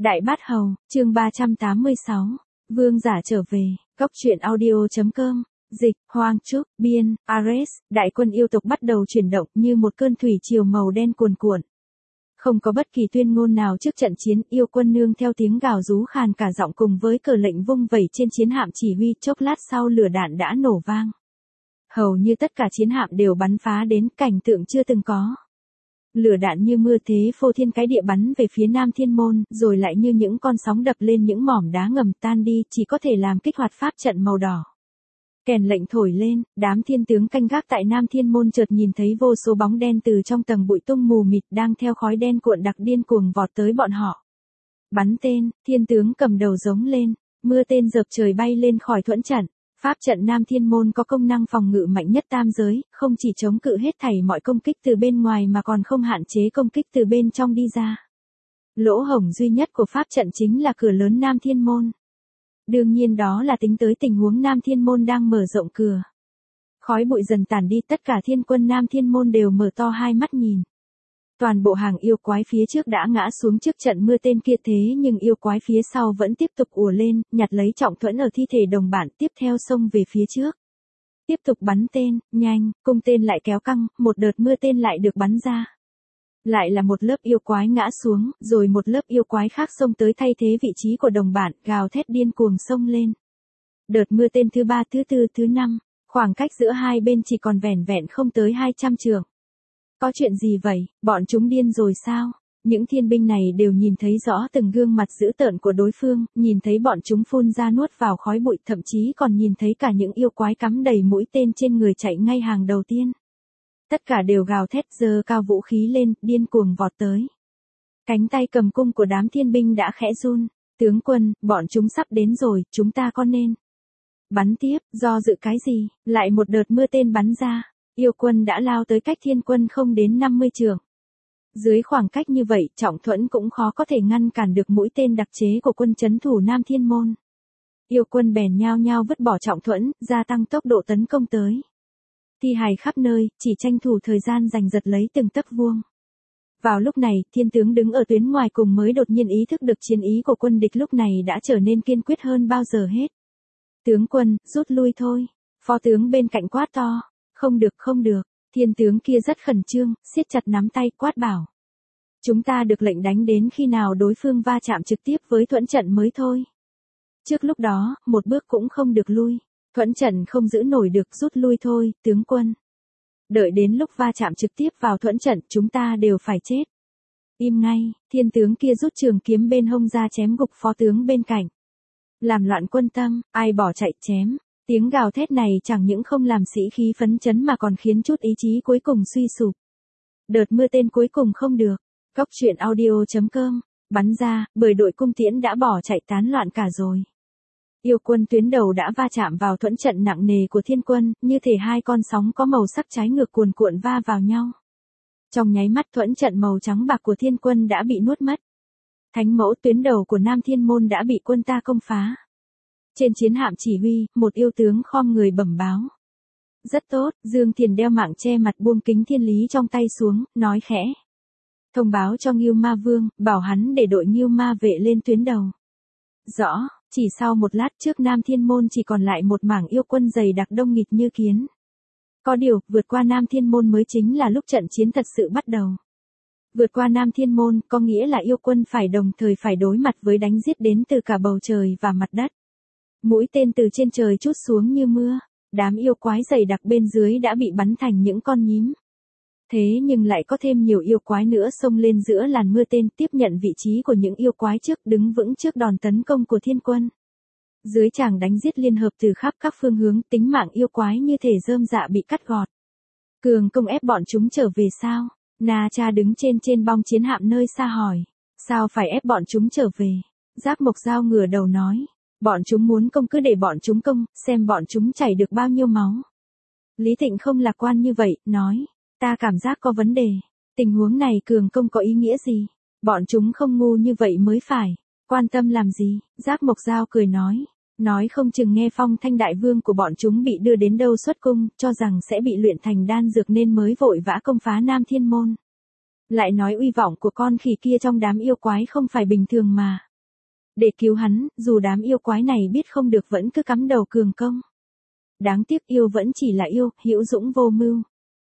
Đại Bát Hầu, chương 386. Vương giả trở về, Cốc truyện audio.com. Dịch, Hoang Trúc, Biên, Ares, đại quân yêu tộc bắt đầu chuyển động như một cơn thủy triều màu đen cuồn cuộn. Không có bất kỳ tuyên ngôn nào trước trận chiến, yêu quân nương theo tiếng gào rú khàn cả giọng cùng với cờ lệnh vung vẩy trên chiến hạm chỉ huy, chốc lát sau lửa đạn đã nổ vang. Hầu như tất cả chiến hạm đều bắn phá đến cảnh tượng chưa từng có. Lửa đạn như mưa thế phô thiên cái địa bắn về phía Nam Thiên Môn, rồi lại như những con sóng đập lên những mỏm đá ngầm tan đi, chỉ có thể làm kích hoạt pháp trận màu đỏ. Kèn lệnh thổi lên, đám thiên tướng canh gác tại Nam Thiên Môn chợt nhìn thấy vô số bóng đen từ trong tầng bụi tung mù mịt đang theo khói đen cuộn đặc điên cuồng vọt tới bọn họ. Bắn tên, thiên tướng cầm đầu giống lên, mưa tên dợp trời bay lên khỏi thuẫn trận. Pháp trận Nam Thiên Môn có công năng phòng ngự mạnh nhất tam giới, không chỉ chống cự hết thảy mọi công kích từ bên ngoài mà còn không hạn chế công kích từ bên trong đi ra. Lỗ hổng duy nhất của pháp trận chính là cửa lớn Nam Thiên Môn. Đương nhiên đó là tính tới tình huống Nam Thiên Môn đang mở rộng cửa. Khói bụi dần tản đi, tất cả thiên quân Nam Thiên Môn đều mở to hai mắt nhìn. Toàn bộ hàng yêu quái phía trước đã ngã xuống trước trận mưa tên kia, thế nhưng yêu quái phía sau vẫn tiếp tục ùa lên, nhặt lấy trọng thuẫn ở thi thể đồng bạn, tiếp theo xông về phía trước. Tiếp tục bắn tên, nhanh, cung tên lại kéo căng, một đợt mưa tên lại được bắn ra. Lại là một lớp yêu quái ngã xuống, rồi một lớp yêu quái khác xông tới thay thế vị trí của đồng bạn, gào thét điên cuồng xông lên. Đợt mưa tên thứ 3, thứ 4, thứ 5, khoảng cách giữa hai bên chỉ còn vẻn vẹn không tới 200 trượng. Có chuyện gì vậy, bọn chúng điên rồi sao? Những thiên binh này đều nhìn thấy rõ từng gương mặt dữ tợn của đối phương, nhìn thấy bọn chúng phun ra nuốt vào khói bụi, thậm chí còn nhìn thấy cả những yêu quái cắm đầy mũi tên trên người chạy ngay hàng đầu tiên. Tất cả đều gào thét, giơ cao vũ khí lên, điên cuồng vọt tới. Cánh tay cầm cung của đám thiên binh đã khẽ run. Tướng quân, bọn chúng sắp đến rồi, chúng ta có nên bắn tiếp? Do dự cái gì? Lại một đợt mưa tên bắn ra. Yêu quân đã lao tới cách thiên quân không đến 50 trượng. Dưới khoảng cách như vậy, trọng thuẫn cũng khó có thể ngăn cản được mũi tên đặc chế của quân trấn thủ Nam Thiên Môn. Yêu quân bèn nhao nhao vứt bỏ trọng thuẫn, gia tăng tốc độ tấn công tới. Thi hài khắp nơi, chỉ tranh thủ thời gian giành giật lấy từng tấc vuông. Vào lúc này, thiên tướng đứng ở tuyến ngoài cùng mới đột nhiên ý thức được chiến ý của quân địch lúc này đã trở nên kiên quyết hơn bao giờ hết. Tướng quân, rút lui thôi. Phó tướng bên cạnh quát to. Không được, không được. Thiên tướng kia rất khẩn trương, siết chặt nắm tay, quát bảo. Chúng ta được lệnh đánh đến khi nào đối phương va chạm trực tiếp với thuẫn trận mới thôi. Trước lúc đó, một bước cũng không được lui. Thuẫn trận không giữ nổi được, rút lui thôi, tướng quân. Đợi đến lúc va chạm trực tiếp vào thuẫn trận, chúng ta đều phải chết. Im ngay, thiên tướng kia rút trường kiếm bên hông ra chém gục phó tướng bên cạnh. Làm loạn quân tâm, ai bỏ chạy chém. Tiếng gào thét này chẳng những không làm sĩ khí phấn chấn mà còn khiến chút ý chí cuối cùng suy sụp. Đợt mưa tên cuối cùng không được. Cốc truyện audio.com. Bắn ra, bởi đội cung tiễn đã bỏ chạy tán loạn cả rồi. Yêu quân tuyến đầu đã va chạm vào thuẫn trận nặng nề của thiên quân, như thể hai con sóng có màu sắc trái ngược cuồn cuộn va vào nhau. Trong nháy mắt thuẫn trận màu trắng bạc của thiên quân đã bị nuốt mất. Thánh mẫu tuyến đầu của Nam Thiên Môn đã bị quân ta công phá. Trên chiến hạm chỉ huy, một yêu tướng khom người bẩm báo. Rất tốt, Dương Thiền đeo mạng che mặt buông kính thiên lý trong tay xuống, nói khẽ. Thông báo cho Ngưu Ma Vương, bảo hắn để đội Ngưu Ma vệ lên tuyến đầu. Rõ, chỉ sau một lát trước Nam Thiên Môn chỉ còn lại một mảng yêu quân dày đặc đông nghịt như kiến. Có điều, vượt qua Nam Thiên Môn mới chính là lúc trận chiến thật sự bắt đầu. Vượt qua Nam Thiên Môn có nghĩa là yêu quân phải đồng thời phải đối mặt với đánh giết đến từ cả bầu trời và mặt đất. Mũi tên từ trên trời trút xuống như mưa, đám yêu quái dày đặc bên dưới đã bị bắn thành những con nhím. Thế nhưng lại có thêm nhiều yêu quái nữa xông lên giữa làn mưa tên, tiếp nhận vị trí của những yêu quái trước, đứng vững trước đòn tấn công của thiên quân. Dưới tràng đánh giết liên hợp từ khắp các phương hướng, tính mạng yêu quái như thể rơm rạ bị cắt gọt. Cường công ép bọn chúng trở về sao? Na Cha đứng trên bong chiến hạm nơi xa hỏi. Sao phải ép bọn chúng trở về? Giác Mộc Dao ngửa đầu nói. Bọn chúng muốn công cứ để bọn chúng công, xem bọn chúng chảy được bao nhiêu máu. Lý Thịnh không lạc quan như vậy, nói. Ta cảm giác có vấn đề. Tình huống này cường công có ý nghĩa gì? Bọn chúng không ngu như vậy mới phải. Quan tâm làm gì? Giác Mộc Dao cười nói. Nói không chừng nghe phong thanh đại vương của bọn chúng bị đưa đến đâu xuất cung, cho rằng sẽ bị luyện thành đan dược nên mới vội vã công phá Nam Thiên Môn. Lại nói uy vọng của con khỉ kia trong đám yêu quái không phải bình thường mà. Để cứu hắn, dù đám yêu quái này biết không được vẫn cứ cắm đầu cường công. Đáng tiếc yêu vẫn chỉ là yêu, hữu dũng vô mưu.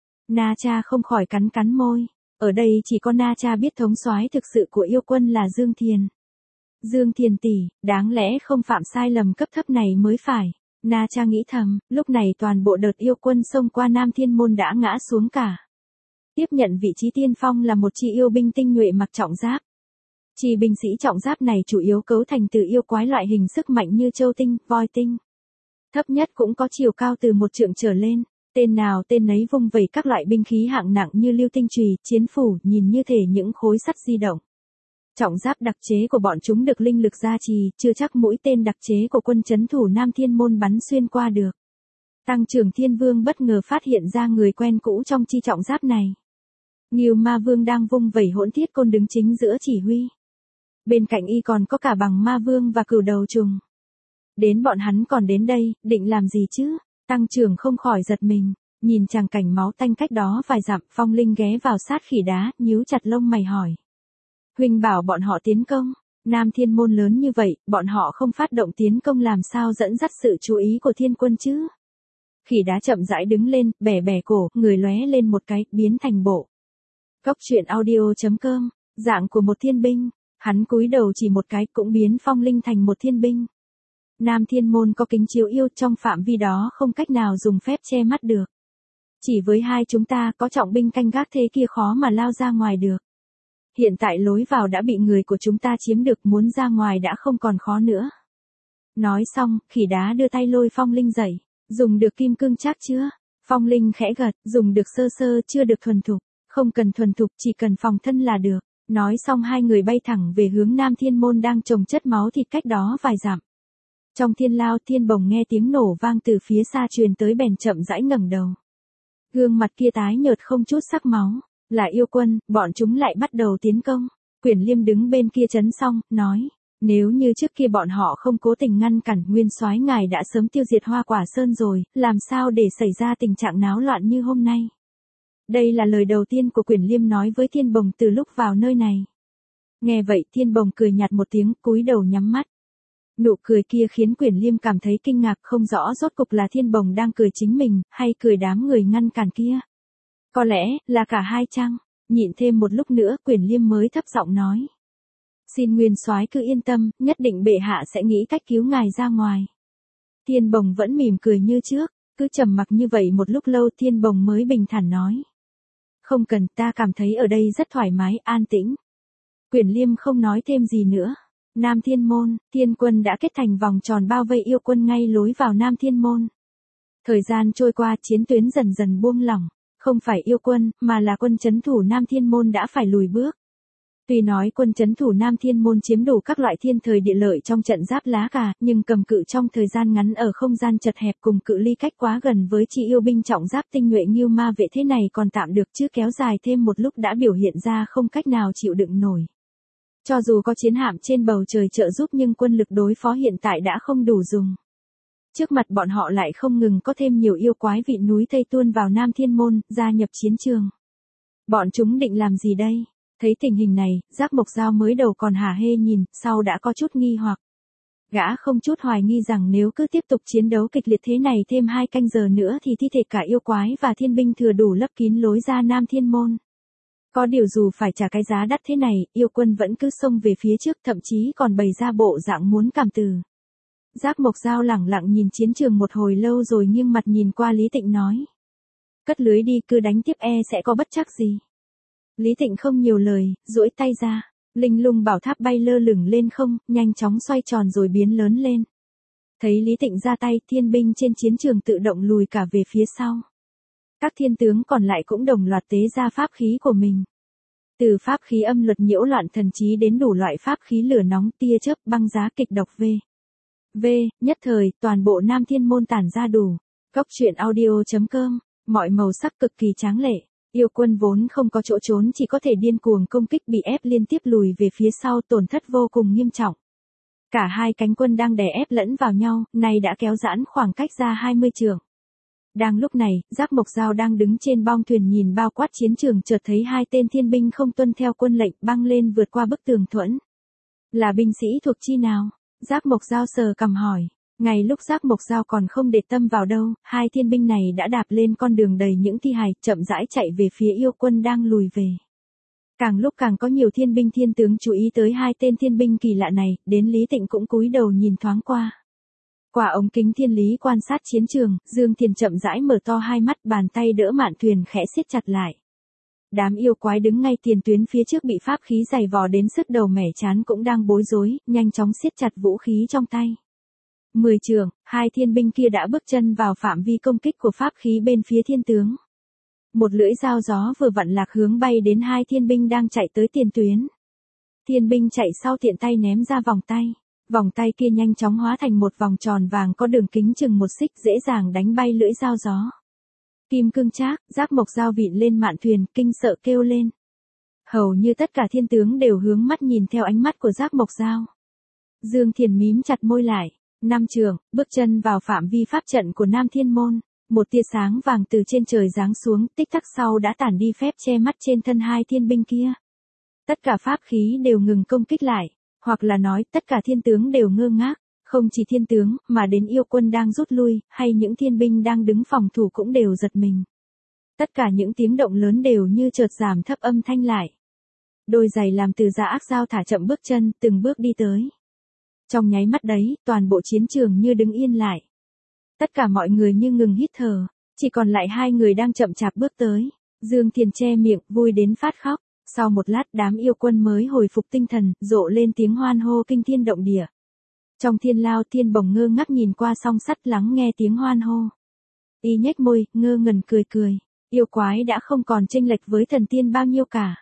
Na Cha không khỏi cắn cắn môi. Ở đây chỉ có Na Cha biết thống soái thực sự của yêu quân là Dương Thiền. Dương Thiền tỷ, đáng lẽ không phạm sai lầm cấp thấp này mới phải. Na Cha nghĩ thầm, lúc này toàn bộ đợt yêu quân xông qua Nam Thiên Môn đã ngã xuống cả. Tiếp nhận vị trí tiên phong là một chi yêu binh tinh nhuệ mặc trọng giáp. Chi binh sĩ trọng giáp này chủ yếu cấu thành từ yêu quái loại hình sức mạnh như châu tinh, voi tinh. Thấp nhất cũng có chiều cao từ 1 trượng trở lên. Tên nào tên nấy vung vẩy các loại binh khí hạng nặng như lưu tinh chùy, chiến phủ, nhìn như thể những khối sắt di động. Trọng giáp đặc chế của bọn chúng được linh lực gia trì, chưa chắc mũi tên đặc chế của quân trấn thủ Nam Thiên Môn bắn xuyên qua được. Tăng trưởng Thiên Vương bất ngờ phát hiện ra người quen cũ trong chi trọng giáp này. Ngưu Ma Vương đang vung vẩy hỗn thiết côn đứng chính giữa chỉ huy. Bên cạnh y còn có cả Bằng Ma Vương và Cửu Đầu Trùng. Đến bọn hắn còn đến đây, định làm gì chứ? Tăng trưởng không khỏi giật mình, nhìn chàng cảnh máu tanh cách đó vài dặm, Phong Linh ghé vào sát khỉ đá, nhíu chặt lông mày hỏi. Huynh bảo bọn họ tiến công, Nam Thiên Môn lớn như vậy, bọn họ không phát động tiến công làm sao dẫn dắt sự chú ý của thiên quân chứ? Khỉ đá chậm rãi đứng lên, bẻ bẻ cổ, người lóe lên một cái, biến thành bộ. Cốc truyện audio.com, dạng của một thiên binh, hắn cúi đầu chỉ một cái cũng biến Phong Linh thành một thiên binh. Nam Thiên Môn có kính chiếu yêu, trong phạm vi đó không cách nào dùng phép che mắt được. Chỉ với hai chúng ta có trọng binh canh gác thế kia khó mà lao ra ngoài được. Hiện tại lối vào đã bị người của chúng ta chiếm được, muốn ra ngoài đã không còn khó nữa. Nói xong, khỉ đá đưa tay lôi Phong Linh dậy. Dùng được kim cương chắc chưa? Phong Linh khẽ gật, dùng được sơ sơ, chưa được thuần thục. Không cần thuần thục, chỉ cần phòng thân là được. Nói xong hai người bay thẳng về hướng Nam Thiên Môn đang chồng chất máu thịt cách đó vài dặm. Trong thiên lao, Thiên Bồng nghe tiếng nổ vang từ phía xa truyền tới bèn chậm rãi ngẩng đầu. Gương mặt kia tái nhợt không chút sắc máu, là yêu quân, bọn chúng lại bắt đầu tiến công. Quyển Liêm đứng bên kia trấn xong, nói, nếu như trước kia bọn họ không cố tình ngăn cản, nguyên soái ngài đã sớm tiêu diệt Hoa Quả Sơn rồi, làm sao để xảy ra tình trạng náo loạn như hôm nay. Đây là lời đầu tiên của Quyển Liêm nói với Thiên Bồng từ lúc vào nơi này. Nghe vậy Thiên Bồng cười nhạt một tiếng, cúi đầu nhắm mắt. Nụ cười kia khiến Quyển Liêm cảm thấy kinh ngạc, không rõ rốt cục là Thiên Bồng đang cười chính mình, hay cười đám người ngăn cản kia. Có lẽ, là cả hai chăng? Nhịn thêm một lúc nữa, Quyển Liêm mới thấp giọng nói. Xin nguyên soái cứ yên tâm, nhất định bệ hạ sẽ nghĩ cách cứu ngài ra ngoài. Thiên Bồng vẫn mỉm cười như trước, cứ trầm mặc như vậy một lúc lâu Thiên Bồng mới bình thản nói. Không cần, ta cảm thấy ở đây rất thoải mái, an tĩnh. Quyển Liêm không nói thêm gì nữa. Nam Thiên Môn, Thiên quân đã kết thành vòng tròn bao vây yêu quân ngay lối vào Nam Thiên Môn. Thời gian trôi qua, chiến tuyến dần dần buông lỏng, không phải yêu quân, mà là quân trấn thủ Nam Thiên Môn đã phải lùi bước. Tuy nói quân trấn thủ Nam Thiên Môn chiếm đủ các loại thiên thời địa lợi trong trận giáp lá cà, nhưng cầm cự trong thời gian ngắn ở không gian chật hẹp cùng cự ly cách quá gần với chi yêu binh trọng giáp tinh nhuệ Ngưu Ma Vệ thế này còn tạm được, chứ kéo dài thêm một lúc đã biểu hiện ra không cách nào chịu đựng nổi. Cho dù có chiến hạm trên bầu trời trợ giúp nhưng quân lực đối phó hiện tại đã không đủ dùng. Trước mặt bọn họ lại không ngừng có thêm nhiều yêu quái vị núi thây tuôn vào Nam Thiên Môn, gia nhập chiến trường. Bọn chúng định làm gì đây? Thấy tình hình này, Giác Mộc Dao mới đầu còn hả hê nhìn, sau đã có chút nghi hoặc. Gã không chút hoài nghi rằng nếu cứ tiếp tục chiến đấu kịch liệt thế này thêm 2 canh giờ nữa thì thi thể cả yêu quái và thiên binh thừa đủ lấp kín lối ra Nam Thiên Môn. Có điều dù phải trả cái giá đắt thế này, yêu quân vẫn cứ xông về phía trước, thậm chí còn bày ra bộ dạng muốn cảm từ. Giác Mộc Dao lẳng lặng nhìn chiến trường một hồi lâu rồi nghiêng mặt nhìn qua Lý Tịnh nói. Cất lưới đi, cứ đánh tiếp sẽ có bất trắc gì. Lý Tịnh không nhiều lời, duỗi tay ra, linh lung bảo tháp bay lơ lửng lên không, nhanh chóng xoay tròn rồi biến lớn lên. Thấy Lý Tịnh ra tay, thiên binh trên chiến trường tự động lùi cả về phía sau. Các thiên tướng còn lại cũng đồng loạt tế ra pháp khí của mình. Từ pháp khí âm luật nhiễu loạn thần trí đến đủ loại pháp khí lửa nóng, tia chớp, băng giá, kịch độc nhất thời, toàn bộ Nam Thiên Môn tản ra đủ. Cốc truyện audio.com, mọi màu sắc cực kỳ tráng lệ. Yêu quân vốn không có chỗ trốn chỉ có thể điên cuồng công kích, bị ép liên tiếp lùi về phía sau, tổn thất vô cùng nghiêm trọng. Cả hai cánh quân đang đè ép lẫn vào nhau, nay đã kéo giãn khoảng cách ra 20 trượng. Đang lúc này, Giác Mộc Dao đang đứng trên bong thuyền nhìn bao quát chiến trường, chợt thấy 2 tên thiên binh không tuân theo quân lệnh băng lên vượt qua bức tường thuẫn. Là binh sĩ thuộc chi nào? Giác Mộc Dao sờ cằm hỏi. Ngay lúc Giác Mộc Dao còn không để tâm vào đâu, hai thiên binh này đã đạp lên con đường đầy những thi hài, chậm rãi chạy về phía yêu quân đang lùi về. Càng lúc càng có nhiều thiên binh thiên tướng chú ý tới hai tên thiên binh kỳ lạ này, đến Lý Tịnh cũng cúi đầu nhìn thoáng qua. Qua ống kính thiên lý quan sát chiến trường, Dương Thiền chậm rãi mở to hai mắt, bàn tay đỡ mạn thuyền khẽ siết chặt lại. Đám yêu quái đứng ngay tiền tuyến phía trước bị pháp khí dày vò đến sứt đầu mẻ trán cũng đang bối rối, nhanh chóng siết chặt vũ khí trong tay. 10 trượng, hai thiên binh kia đã bước chân vào phạm vi công kích của pháp khí bên phía thiên tướng. Một lưỡi dao gió vừa vặn lạc hướng bay đến hai thiên binh đang chạy tới tiền tuyến. Thiên binh chạy sau tiện tay ném ra vòng tay. Vòng tay kia nhanh chóng hóa thành một vòng tròn vàng có đường kính chừng 1 xích, dễ dàng đánh bay lưỡi dao gió. Kim Cương Trác, Giác Mộc Dao vịn lên mạn thuyền, kinh sợ kêu lên. Hầu như tất cả thiên tướng đều hướng mắt nhìn theo ánh mắt của Giác Mộc Dao. Dương Thiền mím chặt môi lại. 5 trượng, bước chân vào phạm vi pháp trận của Nam Thiên Môn. Một tia sáng vàng từ trên trời giáng xuống, tích tắc sau đã tản đi phép che mắt trên thân hai thiên binh kia. Tất cả pháp khí đều ngừng công kích lại, hoặc là nói tất cả thiên tướng đều ngơ ngác, không chỉ thiên tướng, mà đến yêu quân đang rút lui, hay những thiên binh đang đứng phòng thủ cũng đều giật mình. Tất cả những tiếng động lớn đều như chợt giảm thấp âm thanh lại. Đôi giày làm từ da ác dao thả chậm bước chân, từng bước đi tới. Trong nháy mắt đấy, toàn bộ chiến trường như đứng yên lại. Tất cả mọi người như ngừng hít thở, chỉ còn lại hai người đang chậm chạp bước tới. Dương Thiền che miệng, vui đến phát khóc. Sau một lát đám yêu quân mới hồi phục tinh thần, rộ lên tiếng hoan hô kinh thiên động địa. Trong thiên lao Thiên Bồng ngơ ngác nhìn qua song sắt lắng nghe tiếng hoan hô. Y nhếch môi, ngơ ngẩn cười cười. Yêu quái đã không còn chênh lệch với thần tiên bao nhiêu cả.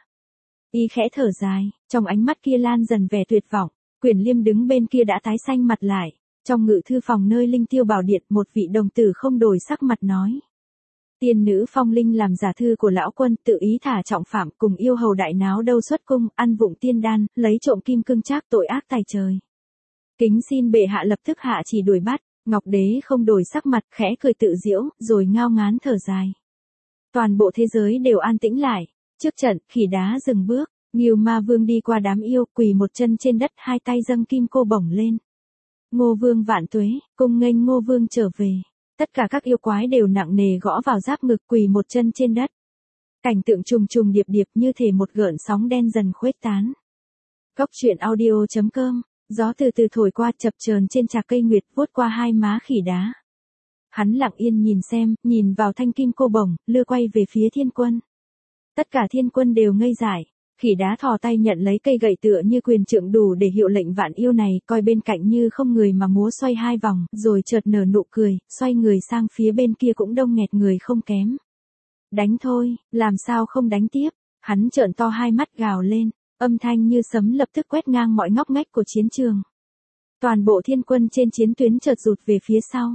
Y khẽ thở dài, trong ánh mắt kia lan dần vẻ tuyệt vọng. Quyền Liêm đứng bên kia đã tái xanh mặt lại. Trong ngự thư phòng nơi Linh Tiêu Bảo Điện, một vị đồng tử không đổi sắc mặt nói. Tiên nữ Phong Linh làm giả thư của lão quân, tự ý thả trọng phạm, cùng yêu hầu đại náo đâu xuất cung, ăn vụng tiên đan, lấy trộm Kim Cương Trác, tội ác tày trời. Kính xin bệ hạ lập tức hạ chỉ đuổi bắt. Ngọc Đế không đổi sắc mặt, khẽ cười tự giễu, rồi ngao ngán thở dài. Toàn bộ thế giới đều an tĩnh lại. Trước trận, khỉ đá dừng bước. Ngưu Ma Vương đi qua đám yêu, quỳ một chân trên đất, hai tay dâng kim cô bổng lên. Ngô Vương vạn tuế, cung nghênh Ngô Vương trở về. Tất cả các yêu quái đều nặng nề gõ vào giáp ngực, quỳ một chân trên đất. Cảnh tượng trùng trùng điệp điệp như thể một gợn sóng đen dần khuếch tán. Cốc truyện audio.com, gió từ từ thổi qua, chập chờn trên trạc cây nguyệt, vuốt qua hai má khỉ đá. Hắn lặng yên nhìn xem, nhìn vào thanh kim cô bổng, lưa quay về phía thiên quân. Tất cả thiên quân đều ngây dại. Khỉ đá thò tay nhận lấy cây gậy tựa như quyền trượng đủ để hiệu lệnh vạn yêu này, coi bên cạnh như không người mà múa xoay hai vòng, rồi chợt nở nụ cười, xoay người sang phía bên kia cũng đông nghẹt người không kém. Đánh thôi, làm sao không đánh tiếp? Hắn trợn to hai mắt gào lên, âm thanh như sấm lập tức quét ngang mọi ngóc ngách của chiến trường. Toàn bộ thiên quân trên chiến tuyến chợt rụt về phía sau.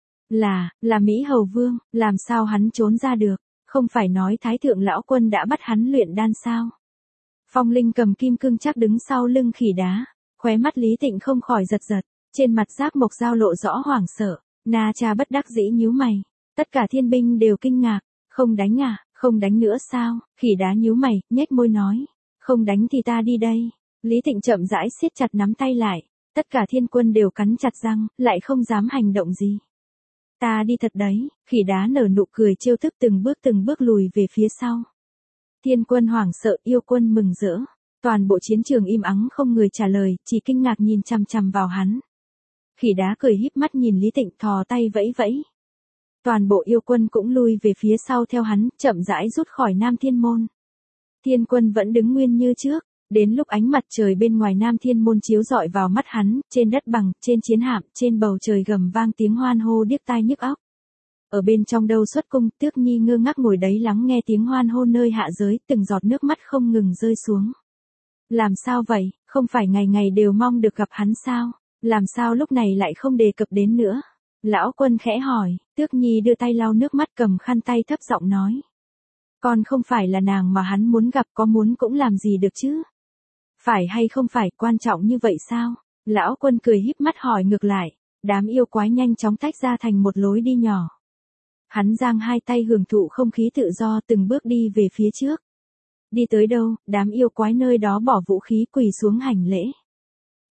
Là Mỹ Hầu Vương, làm sao hắn trốn ra được? Không phải nói Thái Thượng Lão Quân đã bắt hắn luyện đan sao? Phong Linh cầm Kim Cương Trác đứng sau lưng khỉ đá, khóe mắt Lý Tịnh không khỏi giật giật, trên mặt Giác Mộc Dao lộ rõ hoảng sợ. Na Cha bất đắc dĩ nhíu mày, tất cả thiên binh đều kinh ngạc. Không đánh à, không đánh nữa sao? Khỉ đá nhíu mày, nhếch môi nói, không đánh thì ta đi đây. Lý Tịnh chậm rãi siết chặt nắm tay lại, tất cả thiên quân đều cắn chặt răng, lại không dám hành động gì. Ta đi thật đấy. Khỉ đá nở nụ cười trêu tức, từng bước lùi về phía sau. Thiên quân hoảng sợ, yêu quân mừng rỡ. Toàn bộ chiến trường im ắng không người trả lời, chỉ kinh ngạc nhìn chằm chằm vào hắn. Khỉ đá cười híp mắt nhìn Lý Tịnh, thò tay vẫy vẫy. Toàn bộ yêu quân cũng lui về phía sau theo hắn, chậm rãi rút khỏi Nam Thiên Môn. Thiên quân vẫn đứng nguyên như trước, đến lúc ánh mặt trời bên ngoài Nam Thiên Môn chiếu rọi vào mắt hắn, trên đất bằng, trên chiến hạm, trên bầu trời gầm vang tiếng hoan hô điếc tai nhức óc. Ở bên trong đâu xuất cung, Tước Nhi ngơ ngác ngồi đấy lắng nghe tiếng hoan hô nơi hạ giới, từng giọt nước mắt không ngừng rơi xuống. Làm sao vậy, không phải ngày ngày đều mong được gặp hắn sao? Làm sao lúc này lại không đề cập đến nữa? Lão Quân khẽ hỏi. Tước Nhi đưa tay lau nước mắt, cầm khăn tay thấp giọng nói. Con không phải là nàng mà hắn muốn gặp, có muốn cũng làm gì được chứ? Phải hay không phải, quan trọng như vậy sao? Lão Quân cười híp mắt hỏi ngược lại. Đám yêu quái nhanh chóng tách ra thành một lối đi nhỏ. Hắn giang hai tay hưởng thụ không khí tự do, từng bước đi về phía trước. Đi tới đâu, đám yêu quái nơi đó bỏ vũ khí quỳ xuống hành lễ.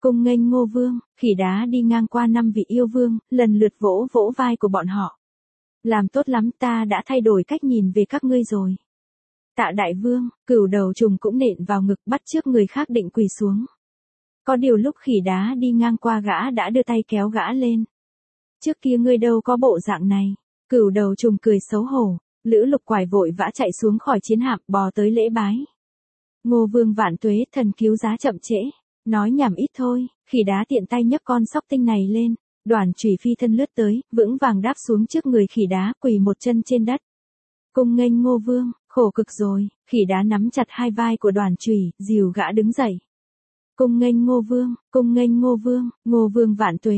Cung nghênh Ngô Vương, khỉ đá đi ngang qua 5 vị yêu vương, lần lượt vỗ vỗ vai của bọn họ. Làm tốt lắm, ta đã thay đổi cách nhìn về các ngươi rồi. Tạ đại vương, cửu đầu trùng cũng nện vào ngực bắt trước người khác định quỳ xuống. Có điều lúc khỉ đá đi ngang qua gã đã đưa tay kéo gã lên. Trước kia ngươi đâu có bộ dạng này. Cửu đầu trùng cười xấu hổ, Lữ Lục quải vội vã chạy xuống khỏi chiến hạm bò tới lễ bái. Ngô Vương vạn tuế, thần cứu giá chậm trễ. Nói nhảm ít thôi, khỉ đá tiện tay nhấc con sóc tinh này lên. Đoàn chủy phi thân lướt tới, vững vàng đáp xuống trước người khỉ đá, quỳ một chân trên đất. Cung nghênh Ngô Vương, khổ cực rồi, khỉ đá nắm chặt hai vai của Đoàn chủy, dìu gã đứng dậy. Cung nghênh Ngô Vương, cung nghênh Ngô Vương vạn tuế,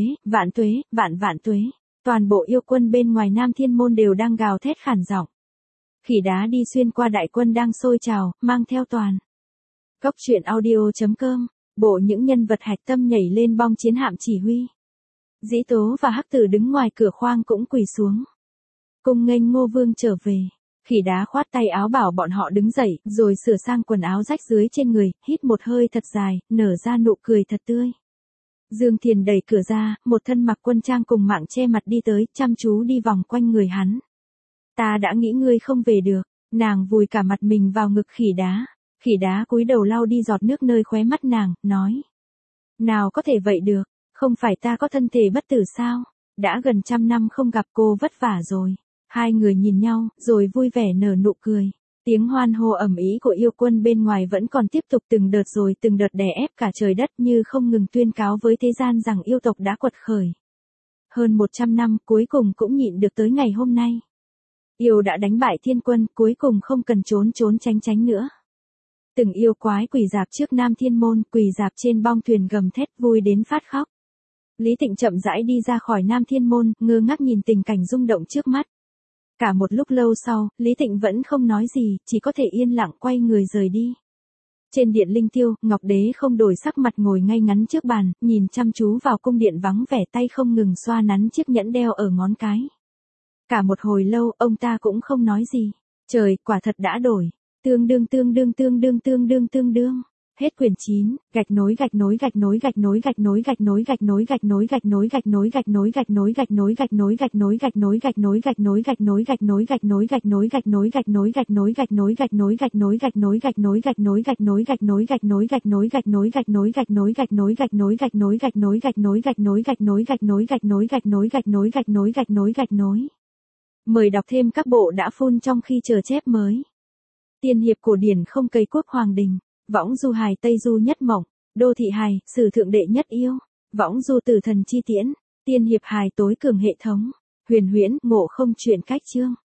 vạn tuế. Toàn bộ yêu quân bên ngoài Nam Thiên Môn đều đang gào thét khản giọng. Khỉ đá đi xuyên qua đại quân đang sôi trào, mang theo toàn. Cốc truyện audio.com, bộ những nhân vật hạch tâm nhảy lên bong chiến hạm chỉ huy. Dĩ Tố và Hắc Tử đứng ngoài cửa khoang cũng quỳ xuống. Cung nghênh Ngô Vương trở về. Khỉ đá khoát tay áo bảo bọn họ đứng dậy, rồi sửa sang quần áo rách dưới trên người, hít một hơi thật dài, nở ra nụ cười thật tươi. Dương Thiền đẩy cửa ra, một thân mặc quân trang cùng mạng che mặt đi tới, chăm chú đi vòng quanh người hắn. Ta đã nghĩ ngươi không về được, nàng vùi cả mặt mình vào ngực khỉ đá. Khỉ đá cúi đầu lau đi giọt nước nơi khóe mắt nàng, nói. Nào có thể vậy được, không phải ta có thân thể bất tử sao? Đã gần 100 năm không gặp, cô vất vả rồi. Hai người nhìn nhau, rồi vui vẻ nở nụ cười. Tiếng hoan hô ầm ĩ của yêu quân bên ngoài vẫn còn tiếp tục từng đợt rồi từng đợt đè ép cả trời đất như không ngừng tuyên cáo với thế gian rằng yêu tộc đã quật khởi. Hơn 100 năm cuối cùng cũng nhịn được tới ngày hôm nay. Yêu đã đánh bại thiên quân, cuối cùng không cần trốn tránh nữa. Từng yêu quái quỳ dạp trước Nam Thiên Môn, quỳ dạp trên bong thuyền gầm thét vui đến phát khóc. Lý Tịnh chậm rãi đi ra khỏi Nam Thiên Môn, ngơ ngác nhìn tình cảnh rung động trước mắt. Cả một lúc lâu sau, Lý Tịnh vẫn không nói gì, chỉ có thể yên lặng quay người rời đi. Trên điện linh tiêu, Ngọc Đế không đổi sắc mặt ngồi ngay ngắn trước bàn, nhìn chăm chú vào cung điện vắng vẻ, tay không ngừng xoa nắn chiếc nhẫn đeo ở ngón cái. Cả một hồi lâu, ông ta cũng không nói gì. Trời, quả thật đã đổi. Tương đương. Hết quyển 9, gạch nối Mời đọc thêm các bộ đã full trong khi chờ chép mới. Tiên hiệp cổ điển không cấy quốc hoàng đình. Võng du hài Tây du nhất mộng, đô thị hài, sử thượng đệ nhất yêu, võng du tử thần chi tiễn, tiên hiệp hài tối cường hệ thống, huyền huyễn, ngộ không truyện cách chương.